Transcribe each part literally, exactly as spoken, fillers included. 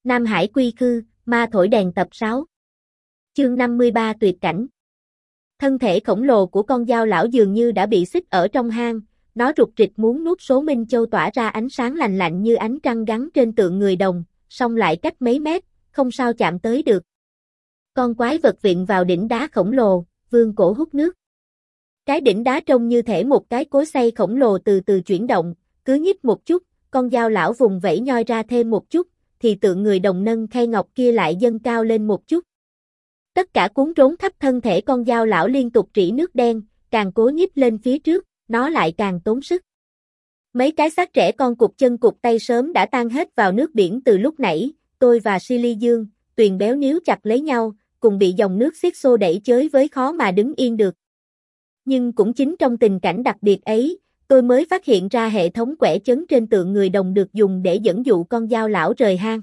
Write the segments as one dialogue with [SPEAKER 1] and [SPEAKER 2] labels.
[SPEAKER 1] Nam Hải quy khư, ma thổi đèn tập sáu. Chương năm mươi ba tuyệt cảnh. Thân thể khổng lồ của con dao lão dường như đã bị xích ở trong hang, nó rụt rịch muốn nuốt số Minh Châu tỏa ra ánh sáng lành lạnh như ánh trăng gắn trên tượng người đồng, song lại cách mấy mét, không sao chạm tới được. Con quái vật vịn vào đỉnh đá khổng lồ, vươn cổ hút nước. Cái đỉnh đá trông như thể một cái cối xay khổng lồ từ từ chuyển động, cứ nhích một chút, con dao lão vùng vẫy nhoi ra thêm một chút, thì tượng người đồng nâng khay ngọc kia lại dâng cao lên một chút. Tất cả cuốn rốn khắp thân thể con dao lão liên tục rỉ nước đen, càng cố nhích lên phía trước, nó lại càng tốn sức. Mấy cái xác trẻ con cụt chân cụt tay sớm đã tan hết vào nước biển từ lúc nãy, tôi và Silly Dương, Tuyền béo níu chặt lấy nhau, cùng bị dòng nước xiết xô đẩy chới với khó mà đứng yên được. Nhưng cũng chính trong tình cảnh đặc biệt ấy, tôi mới phát hiện ra hệ thống quẻ chấn trên tượng người đồng được dùng để dẫn dụ con dao lão rời hang.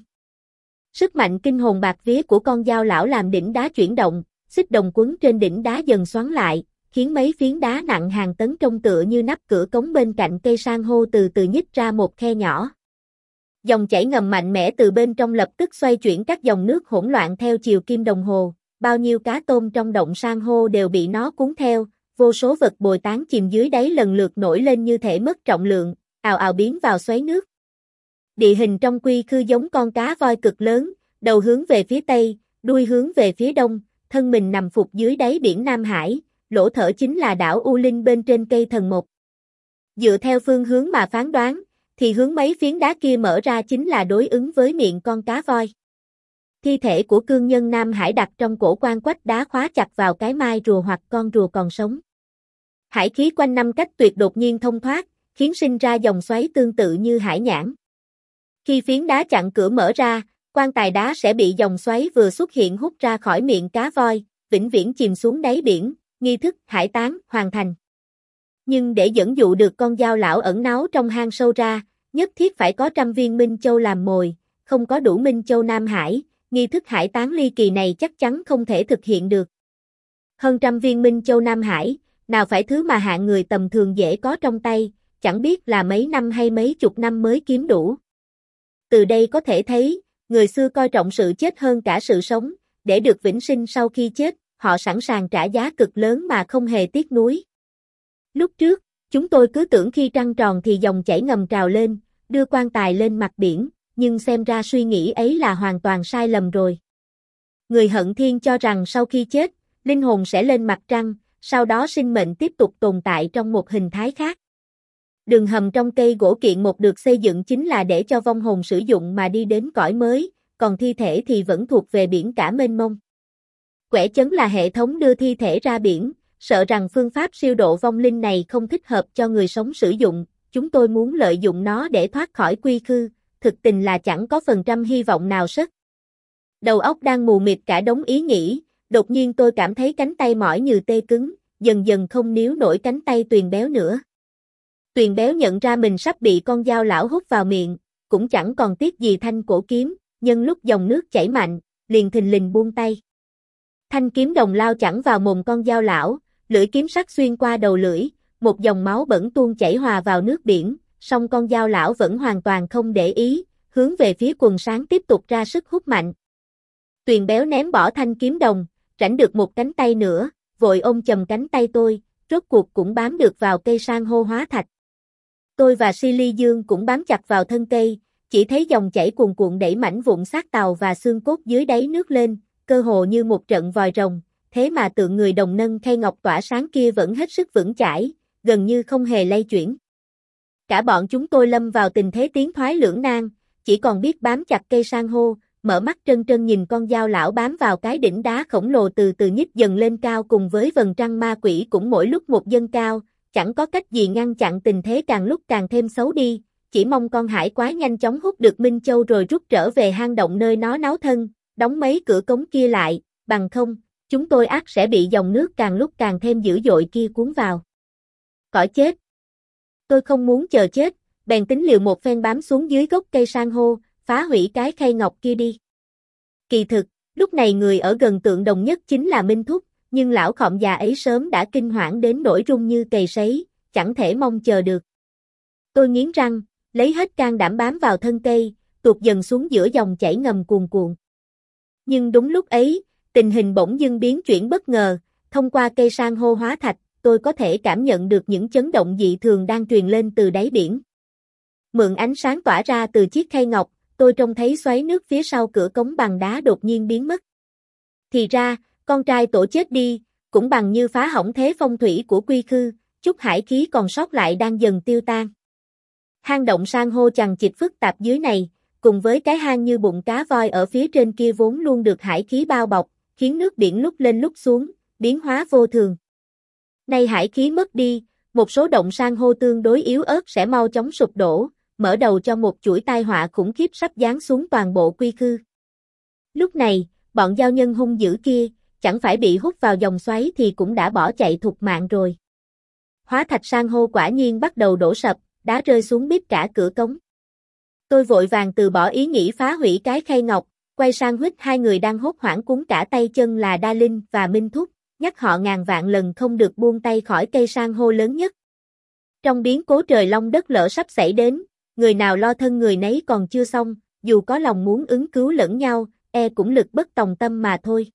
[SPEAKER 1] Sức mạnh kinh hồn bạt vía của con dao lão làm đỉnh đá chuyển động, xích đồng quấn trên đỉnh đá dần xoắn lại, khiến mấy phiến đá nặng hàng tấn trông tựa như nắp cửa cống bên cạnh cây san hô từ từ nhích ra một khe nhỏ. Dòng chảy ngầm mạnh mẽ từ bên trong lập tức xoay chuyển các dòng nước hỗn loạn theo chiều kim đồng hồ, bao nhiêu cá tôm trong động san hô đều bị nó cuốn theo, vô số vật bồi tán chìm dưới đáy lần lượt nổi lên như thể mất trọng lượng, ào ào biến vào xoáy nước. Địa hình trong quy khư giống con cá voi cực lớn, đầu hướng về phía tây, đuôi hướng về phía đông, thân mình nằm phục dưới đáy biển Nam Hải, lỗ thở chính là đảo U Linh bên trên cây thần mộc. Dựa theo phương hướng mà phán đoán, thì hướng mấy phiến đá kia mở ra chính là đối ứng với miệng con cá voi. Thi thể của cương nhân Nam Hải đặt trong cổ quan quách đá khóa chặt vào cái mai rùa hoặc con rùa còn sống. Hải khí quanh năm cách tuyệt đột nhiên thông thoát, khiến sinh ra dòng xoáy tương tự như hải nhãn. Khi phiến đá chặn cửa mở ra, quan tài đá sẽ bị dòng xoáy vừa xuất hiện hút ra khỏi miệng cá voi, vĩnh viễn chìm xuống đáy biển, nghi thức hải táng hoàn thành. Nhưng để dẫn dụ được con dao lão ẩn náu trong hang sâu ra, nhất thiết phải có trăm viên Minh Châu làm mồi, không có đủ Minh Châu Nam Hải, nghi thức hải táng ly kỳ này chắc chắn không thể thực hiện được. Hơn trăm viên Minh Châu Nam Hải, nào phải thứ mà hạng người tầm thường dễ có trong tay, chẳng biết là mấy năm hay mấy chục năm mới kiếm đủ. Từ đây có thể thấy, người xưa coi trọng sự chết hơn cả sự sống, để được vĩnh sinh sau khi chết, họ sẵn sàng trả giá cực lớn mà không hề tiếc nuối. Lúc trước, chúng tôi cứ tưởng khi trăng tròn thì dòng chảy ngầm trào lên, đưa quan tài lên mặt biển, nhưng xem ra suy nghĩ ấy là hoàn toàn sai lầm rồi. Người hận thiên cho rằng sau khi chết, linh hồn sẽ lên mặt trăng, sau đó sinh mệnh tiếp tục tồn tại trong một hình thái khác. Đường hầm trong cây gỗ kiện một được xây dựng chính là để cho vong hồn sử dụng mà đi đến cõi mới, còn thi thể thì vẫn thuộc về biển cả mênh mông. Quẻ chấn là hệ thống đưa thi thể ra biển, sợ rằng phương pháp siêu độ vong linh này không thích hợp cho người sống sử dụng, chúng tôi muốn lợi dụng nó để thoát khỏi quy khư, thực tình là chẳng có phần trăm hy vọng nào sất. Đầu óc đang mù mịt cả đống ý nghĩ, đột nhiên tôi cảm thấy cánh tay mỏi như tê cứng, dần dần không níu nổi cánh tay Tuyền béo nữa. Tuyền béo nhận ra mình sắp bị con dao lão hút vào miệng, cũng chẳng còn tiếc gì thanh cổ kiếm, nhân lúc dòng nước chảy mạnh, liền thình lình buông tay. Thanh kiếm đồng lao chẳng vào mồm con dao lão, lưỡi kiếm sắc xuyên qua đầu lưỡi, một dòng máu bẩn tuôn chảy hòa vào nước biển, song con dao lão vẫn hoàn toàn không để ý, hướng về phía quần sáng tiếp tục ra sức hút mạnh. Tuyền béo ném bỏ thanh kiếm đồng, rảnh được một cánh tay nữa, vội ôm chầm cánh tay tôi, rốt cuộc cũng bám được vào cây san hô hóa thạch. Tôi và Silly Dương cũng bám chặt vào thân cây, chỉ thấy dòng chảy cuồn cuộn đẩy mảnh vụn xác tàu và xương cốt dưới đáy nước lên, cơ hồ như một trận vòi rồng, thế mà tượng người đồng nâng khay ngọc tỏa sáng kia vẫn hết sức vững chãi, gần như không hề lay chuyển. Cả bọn chúng tôi lâm vào tình thế tiến thoái lưỡng nan, chỉ còn biết bám chặt cây san hô, mở mắt trân trân nhìn con dao lão bám vào cái đỉnh đá khổng lồ từ từ nhích dần lên cao cùng với vầng trăng ma quỷ cũng mỗi lúc một dâng cao, chẳng có cách gì ngăn chặn tình thế càng lúc càng thêm xấu đi, chỉ mong con hải quái nhanh chóng hút được Minh Châu rồi rút trở về hang động nơi nó náu thân, đóng mấy cửa cống kia lại, bằng không, chúng tôi ắt sẽ bị dòng nước càng lúc càng thêm dữ dội kia cuốn vào. Cõi chết. Tôi không muốn chờ chết, bèn tính liều một phen bám xuống dưới gốc cây san hô, phá hủy cái khay ngọc kia đi. Kỳ thực, lúc này người ở gần tượng đồng nhất chính là Minh Thúc, nhưng lão khọm già ấy sớm đã kinh hoảng đến nỗi run như cầy sấy, chẳng thể mong chờ được. Tôi nghiến răng, lấy hết can đảm bám vào thân cây, tụt dần xuống giữa dòng chảy ngầm cuồn cuộn. Nhưng đúng lúc ấy, tình hình bỗng dưng biến chuyển bất ngờ, thông qua cây san hô hóa thạch, tôi có thể cảm nhận được những chấn động dị thường đang truyền lên từ đáy biển. Mượn ánh sáng tỏa ra từ chiếc khay ngọc, tôi trông thấy xoáy nước phía sau cửa cống bằng đá đột nhiên biến mất. Thì ra, con trai tổ chết đi, cũng bằng như phá hỏng thế phong thủy của quy khư, chút hải khí còn sót lại đang dần tiêu tan. Hang động san hô chằng chịt phức tạp dưới này, cùng với cái hang như bụng cá voi ở phía trên kia vốn luôn được hải khí bao bọc, khiến nước biển lúc lên lúc xuống, biến hóa vô thường. Nay hải khí mất đi, một số động san hô tương đối yếu ớt sẽ mau chóng sụp đổ, mở đầu cho một chuỗi tai họa khủng khiếp sắp giáng xuống toàn bộ quy khư. Lúc này, bọn giao nhân hung dữ kia, chẳng phải bị hút vào dòng xoáy thì cũng đã bỏ chạy thục mạng rồi. Hóa thạch san hô quả nhiên bắt đầu đổ sập, đá rơi xuống bít cả cửa cống. Tôi vội vàng từ bỏ ý nghĩ phá hủy cái khay ngọc, quay sang huýt hai người đang hốt hoảng cuốn cả tay chân là Đa Linh và Minh Thúc, nhắc họ ngàn vạn lần không được buông tay khỏi cây san hô lớn nhất. Trong biến cố trời long đất lở sắp xảy đến, người nào lo thân người nấy còn chưa xong, dù có lòng muốn ứng cứu lẫn nhau, e cũng lực bất tòng tâm mà thôi.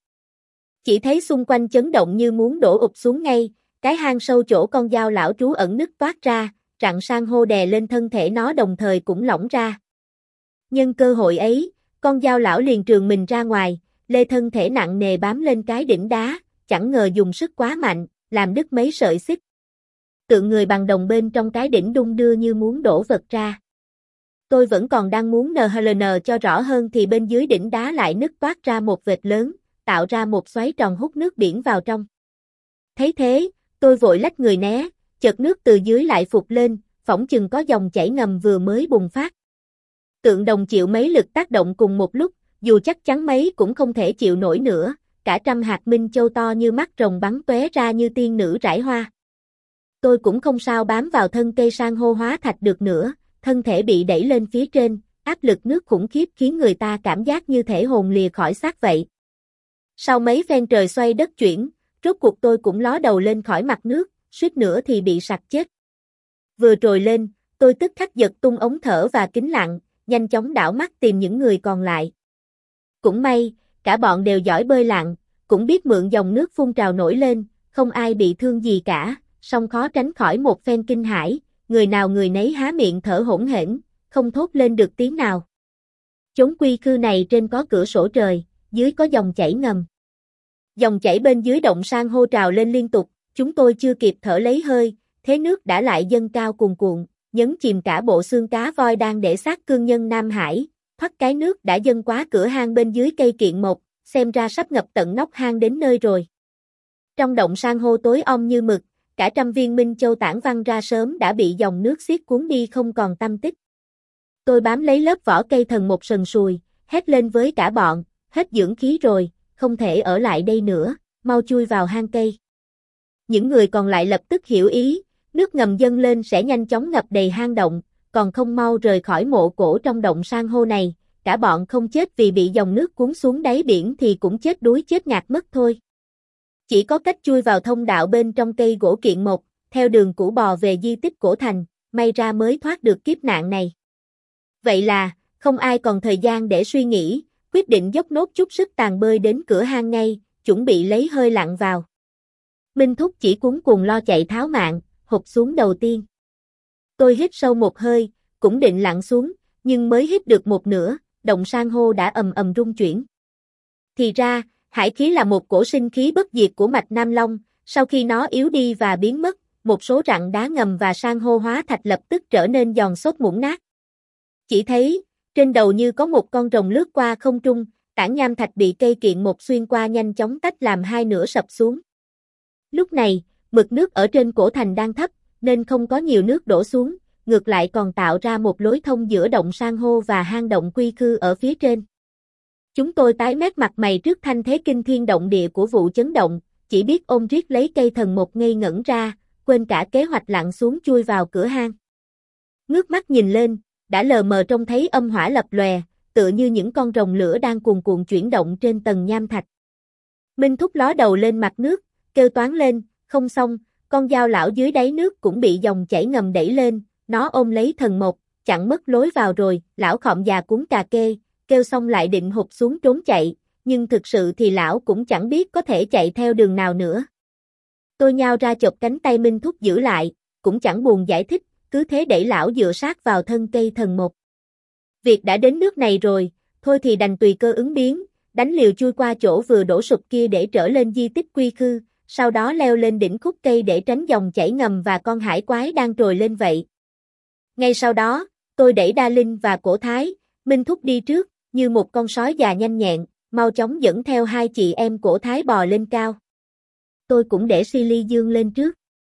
[SPEAKER 1] Chỉ thấy xung quanh chấn động như muốn đổ ụp xuống ngay, cái hang sâu chỗ con dao lão trú ẩn nứt toát ra, rặng san hô đè lên thân thể nó đồng thời cũng lỏng ra. Nhân cơ hội ấy, con dao lão liền trường mình ra ngoài, lê thân thể nặng nề bám lên cái đỉnh đá, chẳng ngờ dùng sức quá mạnh, làm đứt mấy sợi xích. Tượng người bằng đồng bên trong cái đỉnh đung đưa như muốn đổ vật ra. Tôi vẫn còn đang muốn en hát lờ en cho rõ hơn thì bên dưới đỉnh đá lại nứt toát ra một vệt lớn, tạo ra một xoáy tròn hút nước biển vào trong. Thấy thế, tôi vội lách người né, chợt nước từ dưới lại phụt lên, phỏng chừng có dòng chảy ngầm vừa mới bùng phát. Tượng đồng chịu mấy lực tác động cùng một lúc, dù chắc chắn mấy cũng không thể chịu nổi nữa, cả trăm hạt minh châu to như mắt rồng bắn tóe ra như tiên nữ rải hoa. Tôi cũng không sao bám vào thân cây san hô hóa thạch được nữa, thân thể bị đẩy lên phía trên, áp lực nước khủng khiếp khiến người ta cảm giác như thể hồn lìa khỏi xác vậy. Sau mấy phen trời xoay đất chuyển, rốt cuộc tôi cũng ló đầu lên khỏi mặt nước, suýt nữa thì bị sặc chết. Vừa trồi lên, tôi tức khắc giật tung ống thở và kính lặng, nhanh chóng đảo mắt tìm những người còn lại. Cũng may, cả bọn đều giỏi bơi lặn, cũng biết mượn dòng nước phun trào nổi lên, không ai bị thương gì cả, song khó tránh khỏi một phen kinh hãi, người nào người nấy há miệng thở hổn hển, không thốt lên được tiếng nào. Chốn quy khư này trên có cửa sổ trời, dưới có dòng chảy ngầm. Dòng chảy bên dưới động san hô trào lên liên tục, chúng tôi chưa kịp thở lấy hơi, thế nước đã lại dâng cao cuồn cuộn, nhấn chìm cả bộ xương cá voi đang để xác cương nhân Nam Hải, thoát cái nước đã dâng quá cửa hang bên dưới cây kiện mộc, xem ra sắp ngập tận nóc hang đến nơi rồi. Trong động san hô tối om như mực, cả trăm viên minh châu tản văng ra sớm đã bị dòng nước xiết cuốn đi không còn tăm tích. Tôi bám lấy lớp vỏ cây thần một sần sùi, hét lên với cả bọn, hết dưỡng khí rồi, không thể ở lại đây nữa, mau chui vào hang cây. Những người còn lại lập tức hiểu ý, nước ngầm dâng lên sẽ nhanh chóng ngập đầy hang động, còn không mau rời khỏi mộ cổ trong động san hô này, cả bọn không chết vì bị dòng nước cuốn xuống đáy biển thì cũng chết đuối chết ngạt mất thôi. Chỉ có cách chui vào thông đạo bên trong cây gỗ kiện mộc, theo đường cũ bò về di tích cổ thành, may ra mới thoát được kiếp nạn này. Vậy là, không ai còn thời gian để suy nghĩ, quyết định dốc nốt chút sức tàn bơi đến cửa hang ngay, chuẩn bị lấy hơi lặn vào. Minh Thúc chỉ cuống cuồng lo chạy tháo mạng, hụt xuống đầu tiên. Tôi hít sâu một hơi, cũng định lặn xuống, nhưng mới hít được một nửa, động san hô đã ầm ầm rung chuyển. Thì ra, hải khí là một cổ sinh khí bất diệt của mạch Nam Long, sau khi nó yếu đi và biến mất, một số rặng đá ngầm và san hô hóa thạch lập tức trở nên giòn xốp mủn nát. Chỉ thấy, trên đầu như có một con rồng lướt qua không trung, tảng nham thạch bị cây kiện một xuyên qua nhanh chóng tách làm hai nửa sập xuống. Lúc này, mực nước ở trên cổ thành đang thấp, nên không có nhiều nước đổ xuống, ngược lại còn tạo ra một lối thông giữa động san hô và hang động quy khư ở phía trên. Chúng tôi tái mét mặt mày trước thanh thế kinh thiên động địa của vụ chấn động, chỉ biết ôm riết lấy cây thần một ngây ngẩn ra, quên cả kế hoạch lặn xuống chui vào cửa hang. Ngước mắt nhìn lên, đã lờ mờ trông thấy âm hỏa lập lòe, tựa như những con rồng lửa đang cuồn cuộn chuyển động trên tầng nham thạch. Minh Thúc ló đầu lên mặt nước, kêu toáng lên, không xong, con dao lão dưới đáy nước cũng bị dòng chảy ngầm đẩy lên, nó ôm lấy thần mộc, chặn mất lối vào rồi, lão khọm già cuốn cà kê, kêu xong lại định hụt xuống trốn chạy, nhưng thực sự thì lão cũng chẳng biết có thể chạy theo đường nào nữa. Tôi nhao ra chộp cánh tay Minh Thúc giữ lại, cũng chẳng buồn giải thích, cứ thế đẩy lão dựa sát vào thân cây thần một. Việc đã đến nước này rồi, thôi thì đành tùy cơ ứng biến, đánh liều chui qua chỗ vừa đổ sụp kia để trở lên di tích quy khư, sau đó leo lên đỉnh khúc cây để tránh dòng chảy ngầm và con hải quái đang trồi lên vậy. Ngay sau đó, tôi đẩy Đa Linh và Cổ Thái, Minh Thúc đi trước, như một con sói già nhanh nhẹn, mau chóng dẫn theo hai chị em Cổ Thái bò lên cao. Tôi cũng để Silly Dương lên trước.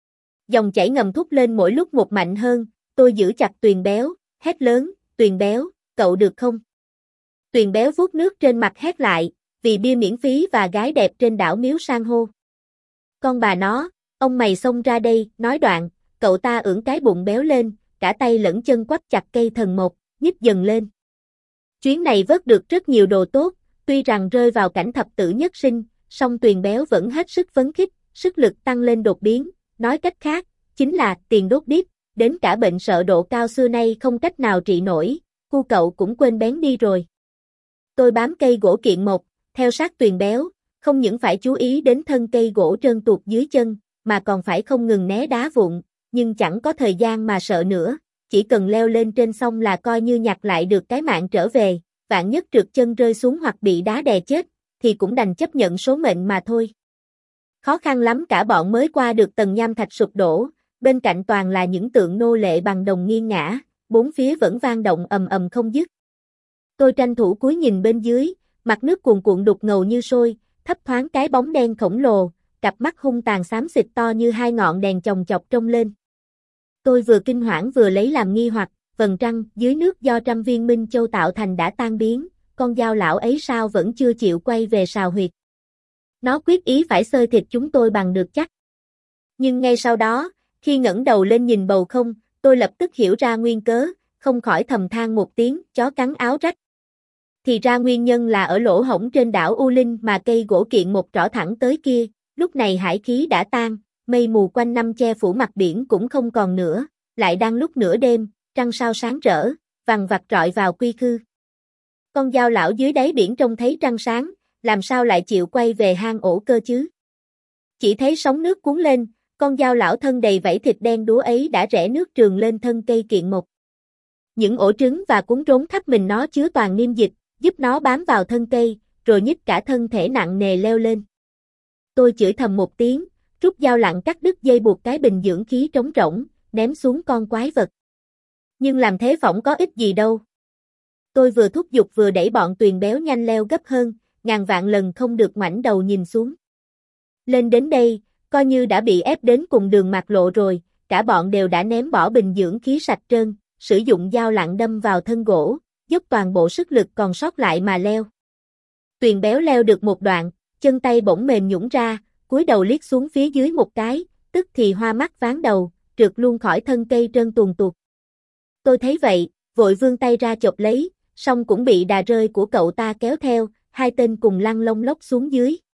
[SPEAKER 1] Dòng chảy ngầm thúc lên mỗi lúc một mạnh hơn, tôi giữ chặt Tuyền Béo, hét lớn, Tuyền Béo, cậu được không? Tuyền Béo vuốt nước trên mặt hét lại, vì bia miễn phí và gái đẹp trên đảo Miếu San hô. Con bà nó, ông mày xông ra đây, nói đoạn, cậu ta ưỡn cái bụng béo lên, cả tay lẫn chân quắp chặt cây thần một, nhích dần lên. Chuyến này vớt được rất nhiều đồ tốt, tuy rằng rơi vào cảnh thập tử nhất sinh, song Tuyền Béo vẫn hết sức phấn khích, sức lực tăng lên đột biến, nói cách khác, chính là tiền đốt đít, đến cả bệnh sợ độ cao xưa nay không cách nào trị nổi, cu cậu cũng quên bén đi rồi. Tôi bám cây gỗ kiện một, theo sát Tuyền Béo, không những phải chú ý đến thân cây gỗ trơn tuột dưới chân, mà còn phải không ngừng né đá vụn, nhưng chẳng có thời gian mà sợ nữa, chỉ cần leo lên trên xong là coi như nhặt lại được cái mạng trở về, vạn nhất trượt chân rơi xuống hoặc bị đá đè chết, thì cũng đành chấp nhận số mệnh mà thôi. Khó khăn lắm cả bọn mới qua được tầng nham thạch sụp đổ, bên cạnh toàn là những tượng nô lệ bằng đồng nghiêng ngã, bốn phía vẫn vang động ầm ầm không dứt. Tôi tranh thủ cúi nhìn bên dưới, mặt nước cuồn cuộn đục ngầu như sôi, thấp thoáng cái bóng đen khổng lồ, cặp mắt hung tàn xám xịt to như hai ngọn đèn chồng chọc trông lên. Tôi vừa kinh hoảng vừa lấy làm nghi hoặc, vầng trăng dưới nước do trăm viên minh châu tạo thành đã tan biến, con dao lão ấy sao vẫn chưa chịu quay về sào huyệt. Nó quyết ý phải xơi thịt chúng tôi bằng được chắc. Nhưng ngay sau đó, khi ngẩng đầu lên nhìn bầu không, tôi lập tức hiểu ra nguyên cớ, không khỏi thầm than một tiếng, chó cắn áo rách. Thì ra nguyên nhân là ở lỗ hổng trên đảo U Linh mà cây gỗ kiện một trỏ thẳng tới kia, lúc này hải khí đã tan, mây mù quanh năm che phủ mặt biển cũng không còn nữa, lại đang lúc nửa đêm, trăng sao sáng rỡ, vằn vặt rọi vào quy khư. Con dao lão dưới đáy biển trông thấy trăng sáng, làm sao lại chịu quay về hang ổ cơ chứ? Chỉ thấy sóng nước cuốn lên, con dao lão thân đầy vảy thịt đen đúa ấy đã rẽ nước trườn lên thân cây kiện một. Những ổ trứng và cuốn rốn khắp mình nó chứa toàn niêm dịch, giúp nó bám vào thân cây, rồi nhích cả thân thể nặng nề leo lên. Tôi chửi thầm một tiếng, rút dao lặng cắt đứt dây buộc cái bình dưỡng khí trống rỗng, ném xuống con quái vật. Nhưng làm thế phỏng có ích gì đâu. Tôi vừa thúc giục vừa đẩy bọn Tuyền Béo nhanh leo gấp hơn, ngàn vạn lần không được ngoảnh đầu nhìn xuống. Lên đến đây, coi như đã bị ép đến cùng đường mạt lộ rồi, cả bọn đều đã ném bỏ bình dưỡng khí sạch trơn, sử dụng dao lặng đâm vào thân gỗ, dốc toàn bộ sức lực còn sót lại mà leo. Tuyền Béo leo được một đoạn, chân tay bỗng mềm nhũn ra, cúi đầu liếc xuống phía dưới một cái, tức thì hoa mắt ván đầu, trượt luôn khỏi thân cây trơn tuồn tuột. Tôi thấy vậy, vội vươn tay ra chộp lấy, song cũng bị đà rơi của cậu ta kéo theo, hai tên cùng lăn lông lốc xuống dưới.